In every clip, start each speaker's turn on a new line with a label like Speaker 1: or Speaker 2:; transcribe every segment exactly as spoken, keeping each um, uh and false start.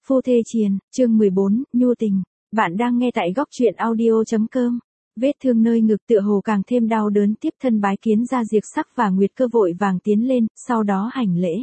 Speaker 1: Phu thê triền, chương mười bốn, nhu tình. Bạn đang nghe tại góc truyện audio.com. Vết thương nơi ngực tựa hồ càng thêm đau đớn, tiếp thân bái kiến ra Diệp Sắc và Nguyệt Cơ vội vàng tiến lên, sau đó hành lễ.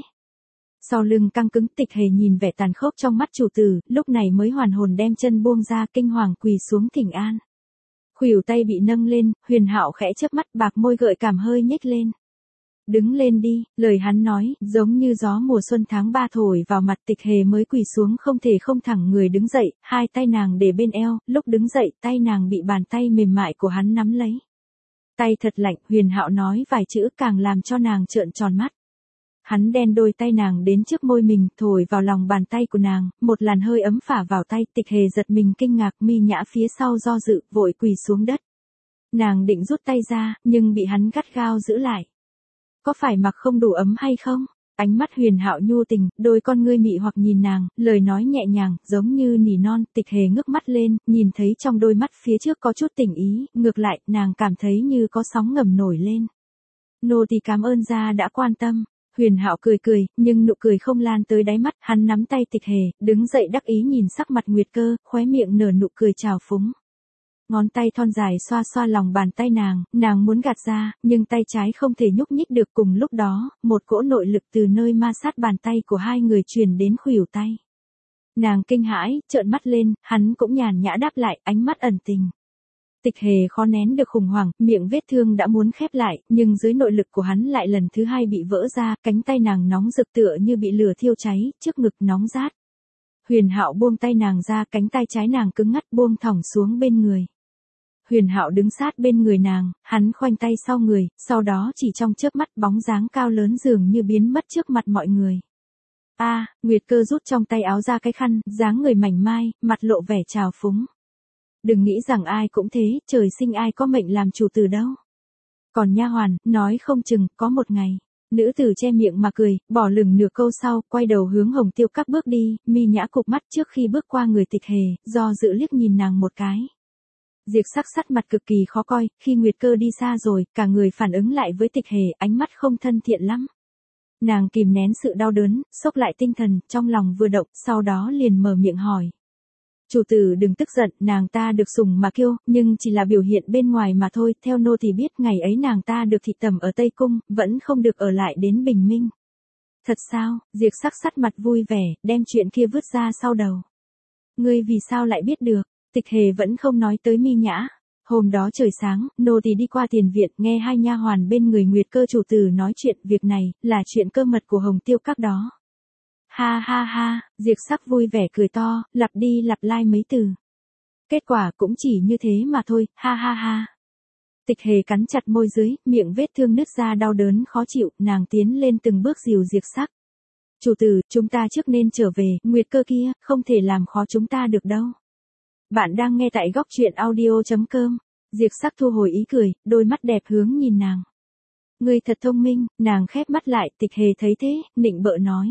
Speaker 1: Sau lưng căng cứng, Tịch Hề nhìn vẻ tàn khốc trong mắt chủ tử, lúc này mới hoàn hồn đem chân buông ra, kinh hoàng quỳ xuống thỉnh an. Khuỷu tay bị nâng lên, Huyền Hạo khẽ chớp mắt, bạc môi gợi cảm hơi nhếch lên. Đứng lên đi, lời hắn nói, giống như gió mùa xuân tháng ba thổi vào mặt. Tịch Hề mới quỳ xuống không thể không thẳng người đứng dậy, hai tay nàng để bên eo, lúc đứng dậy, tay nàng bị bàn tay mềm mại của hắn nắm lấy. Tay thật lạnh, Huyền Hạo nói vài chữ càng làm cho nàng trợn tròn mắt. Hắn đen đôi tay nàng đến trước môi mình, thổi vào lòng bàn tay của nàng, một làn hơi ấm phả vào tay. Tịch Hề giật mình kinh ngạc, mi nhã phía sau do dự, vội quỳ xuống đất. Nàng định rút tay ra, nhưng bị hắn gắt gao giữ lại. Có phải mặc không đủ ấm hay không? Ánh mắt Huyền Hạo nhu tình, đôi con ngươi mị hoặc nhìn nàng, lời nói nhẹ nhàng, giống như nỉ non. Tịch Hề ngước mắt lên, nhìn thấy trong đôi mắt phía trước có chút tình ý, ngược lại, nàng cảm thấy như có sóng ngầm nổi lên. Nô tỳ cảm ơn gia đã quan tâm. Huyền Hạo cười cười, nhưng nụ cười không lan tới đáy mắt. Hắn nắm tay Tịch Hề, đứng dậy đắc ý nhìn sắc mặt Nguyệt Cơ, khóe miệng nở nụ cười trào phúng. Ngón tay thon dài xoa xoa lòng bàn tay nàng, nàng muốn gạt ra, nhưng tay trái không thể nhúc nhích được. Cùng lúc đó, một cỗ nội lực từ nơi ma sát bàn tay của hai người truyền đến khuỷu tay. Nàng kinh hãi, trợn mắt lên, hắn cũng nhàn nhã đáp lại, ánh mắt ẩn tình. Tịch Hề khó nén được khủng hoảng, miệng vết thương đã muốn khép lại, nhưng dưới nội lực của hắn lại lần thứ hai bị vỡ ra, cánh tay nàng nóng rực tựa như bị lửa thiêu cháy, trước ngực nóng rát. Huyền Hạo buông tay nàng ra, cánh tay trái nàng cứng ngắt buông thõng xuống bên người. Huyền Hạo đứng sát bên người nàng, hắn khoanh tay sau người, sau đó chỉ trong chớp mắt bóng dáng cao lớn dường như biến mất trước mặt mọi người. A, à, Nguyệt Cơ rút trong tay áo ra cái khăn, dáng người mảnh mai, mặt lộ vẻ trào phúng. Đừng nghĩ rằng ai cũng thế, trời sinh ai có mệnh làm chủ tử đâu. Còn nha hoàn, nói không chừng, có một ngày. Nữ tử che miệng mà cười, bỏ lửng nửa câu sau, quay đầu hướng Hồng Tiêu Các bước đi, mi nhã cụp mắt trước khi bước qua người Tịch Hề, do dự liếc nhìn nàng một cái. Diệp Sắc sắc mặt cực kỳ khó coi, khi Nguyệt Cơ đi xa rồi, cả người phản ứng lại với Tịch Hề, ánh mắt không thân thiện lắm. Nàng kìm nén sự đau đớn, xốc lại tinh thần, trong lòng vừa động, sau đó liền mở miệng hỏi. Chủ tử đừng tức giận, nàng ta được sủng mà kiêu, nhưng chỉ là biểu hiện bên ngoài mà thôi. Theo nô thì biết ngày ấy nàng ta được thị tẩm ở Tây Cung, vẫn không được ở lại đến bình minh. Thật sao? Diệp Sắc sắc mặt vui vẻ, đem chuyện kia vứt ra sau đầu. Ngươi vì sao lại biết được? Tịch Hề vẫn không nói tới mi nhã. Hôm đó trời sáng, nô tỳ đi qua tiền viện, nghe hai nha hoàn bên người Nguyệt Cơ chủ tử nói chuyện. Việc này, là chuyện cơ mật của Hồng Tiêu Các đó. Ha ha ha, Diệp Sắc vui vẻ cười to, lặp đi lặp lại mấy từ. Kết quả cũng chỉ như thế mà thôi, ha ha ha. Tịch Hề cắn chặt môi dưới, miệng vết thương nứt ra đau đớn khó chịu, nàng tiến lên từng bước dìu Diệp Sắc. Chủ tử, chúng ta trước nên trở về, Nguyệt Cơ kia, không thể làm khó chúng ta được đâu. Bạn đang nghe tại góc truyện audio.com. Diệp Sắc thu hồi ý cười, đôi mắt đẹp hướng nhìn nàng. Ngươi thật thông minh, nàng khép mắt lại. Tịch Hề thấy thế, nịnh bợ nói.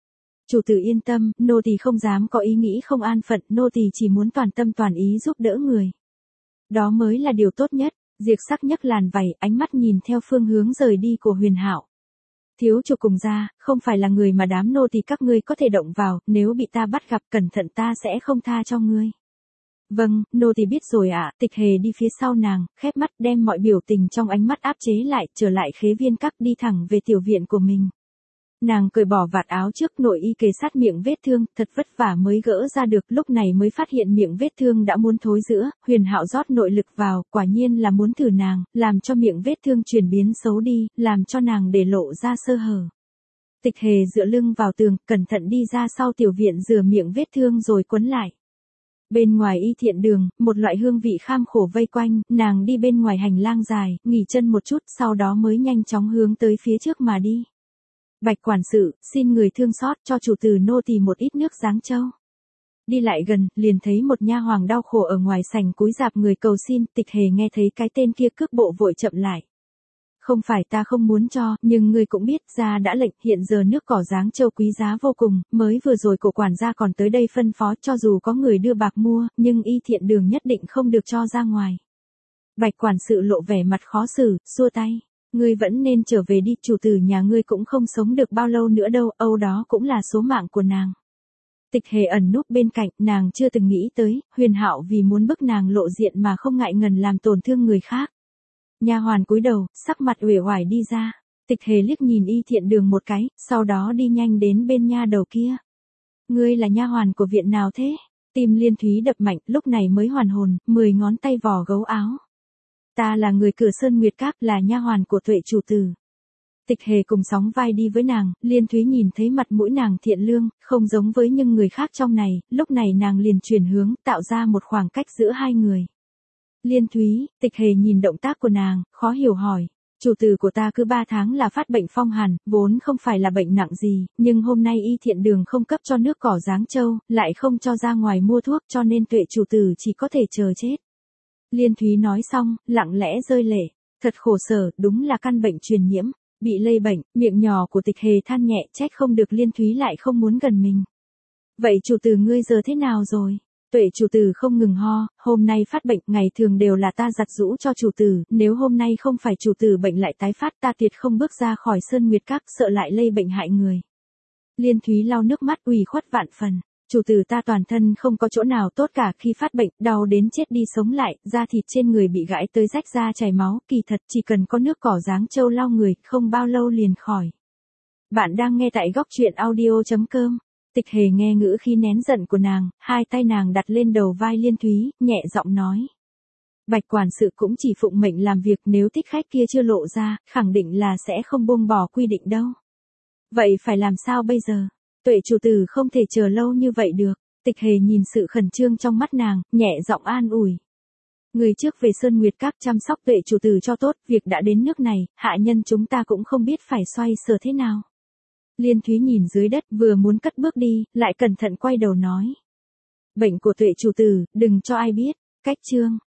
Speaker 1: Chủ tử yên tâm, nô tỳ không dám có ý nghĩ không an phận, nô tỳ chỉ muốn toàn tâm toàn ý giúp đỡ người. Đó mới là điều tốt nhất. Diệp Sắc nhấc làn vảy, ánh mắt nhìn theo phương hướng rời đi của Huyền Hạo. Thiếu chủ cùng gia, không phải là người mà đám nô tỳ các ngươi có thể động vào, nếu bị ta bắt gặp cẩn thận ta sẽ không tha cho ngươi. Vâng, nô tỳ biết rồi ạ. Tịch Hề đi phía sau nàng, khép mắt đem mọi biểu tình trong ánh mắt áp chế lại, trở lại Khế Viên Các đi thẳng về tiểu viện của mình. Nàng cởi bỏ vạt áo trước, nội y kề sát miệng vết thương, thật vất vả mới gỡ ra được, lúc này mới phát hiện miệng vết thương đã muốn thối rữa. Huyền Hạo rót nội lực vào, quả nhiên là muốn thử nàng, làm cho miệng vết thương chuyển biến xấu đi, làm cho nàng để lộ ra sơ hở. Tịch Hề dựa lưng vào tường, cẩn thận đi ra sau tiểu viện rửa miệng vết thương rồi quấn lại. Bên ngoài y thiện đường, một loại hương vị kham khổ vây quanh, nàng đi bên ngoài hành lang dài, nghỉ chân một chút, sau đó mới nhanh chóng hướng tới phía trước mà đi. Bạch quản sự, xin người thương xót cho chủ tử nô tỳ một ít nước Giáng Châu. Đi lại gần, liền thấy một nha hoàng đau khổ ở ngoài sảnh cúi rạp người cầu xin. Tịch Hề nghe thấy cái tên kia cước bộ vội chậm lại. Không phải ta không muốn cho, nhưng ngươi cũng biết, gia đã lệnh, hiện giờ nước cỏ Giáng Châu quý giá vô cùng, mới vừa rồi cổ quản gia còn tới đây phân phó, cho dù có người đưa bạc mua, nhưng y thiện đường nhất định không được cho ra ngoài. Bạch quản sự lộ vẻ mặt khó xử, xua tay. Ngươi vẫn nên trở về đi, chủ tử nhà ngươi cũng không sống được bao lâu nữa đâu, âu đó cũng là số mạng của nàng. Tịch Hề ẩn núp bên cạnh, nàng chưa từng nghĩ tới, Huyền Hạo vì muốn bức nàng lộ diện mà không ngại ngần làm tổn thương người khác. Nha hoàn cúi đầu, sắc mặt uể oải đi ra. Tịch Hề liếc nhìn Y Thiện Đường một cái, sau đó đi nhanh đến bên nha đầu kia. Ngươi là nha hoàn của viện nào thế? Tim Liên Thúy đập mạnh, lúc này mới hoàn hồn, mười ngón tay vò gấu áo. Ta là người Cửa Sơn Nguyệt Các, là nha hoàn của Tuệ chủ tử. Tịch Hề cùng sóng vai đi với nàng, Liên Thúy nhìn thấy mặt mũi nàng thiện lương, không giống với những người khác trong này, lúc này nàng liền chuyển hướng, tạo ra một khoảng cách giữa hai người. Liên Thúy, Tịch Hề nhìn động tác của nàng, khó hiểu hỏi. Chủ tử của ta cứ ba tháng là phát bệnh phong hàn, vốn không phải là bệnh nặng gì, nhưng hôm nay Y Thiện Đường không cấp cho nước cỏ Giáng Châu, lại không cho ra ngoài mua thuốc cho nên Tuệ chủ tử chỉ có thể chờ chết. Liên Thúy nói xong, lặng lẽ rơi lệ. Thật khổ sở, đúng là căn bệnh truyền nhiễm. Bị lây bệnh, miệng nhỏ của Tịch Hề than nhẹ, trách không được Liên Thúy lại không muốn gần mình. Vậy chủ tử ngươi giờ thế nào rồi? Tuệ chủ tử không ngừng ho, hôm nay phát bệnh, ngày thường đều là ta giặt giũ cho chủ tử, nếu hôm nay không phải chủ tử bệnh lại tái phát ta tuyệt không bước ra khỏi Sơn Nguyệt Các, sợ lại lây bệnh hại người. Liên Thúy lau nước mắt ủy khuất vạn phần. Chủ tử ta toàn thân không có chỗ nào tốt cả, khi phát bệnh, đau đến chết đi sống lại, da thịt trên người bị gãi tới rách da chảy máu, kỳ thật chỉ cần có nước cỏ Giáng Châu lau người, không bao lâu liền khỏi. Bạn đang nghe tại góc truyện audio chấm com. Tịch Hề nghe ngữ khi nén giận của nàng, hai tay nàng đặt lên đầu vai Liên Thúy, nhẹ giọng nói. Bạch quản sự cũng chỉ phụng mệnh làm việc, nếu thích khách kia chưa lộ ra, khẳng định là sẽ không buông bỏ quy định đâu. Vậy phải làm sao bây giờ? Tuệ chủ tử không thể chờ lâu như vậy được. Tịch Hề nhìn sự khẩn trương trong mắt nàng, nhẹ giọng an ủi. Người trước về Sơn Nguyệt Các chăm sóc Tuệ chủ tử cho tốt, việc đã đến nước này, hạ nhân chúng ta cũng không biết phải xoay sở thế nào. Liên Thúy nhìn dưới đất, vừa muốn cất bước đi, lại cẩn thận quay đầu nói. Bệnh của Tuệ chủ tử, đừng cho ai biết. Cách chương.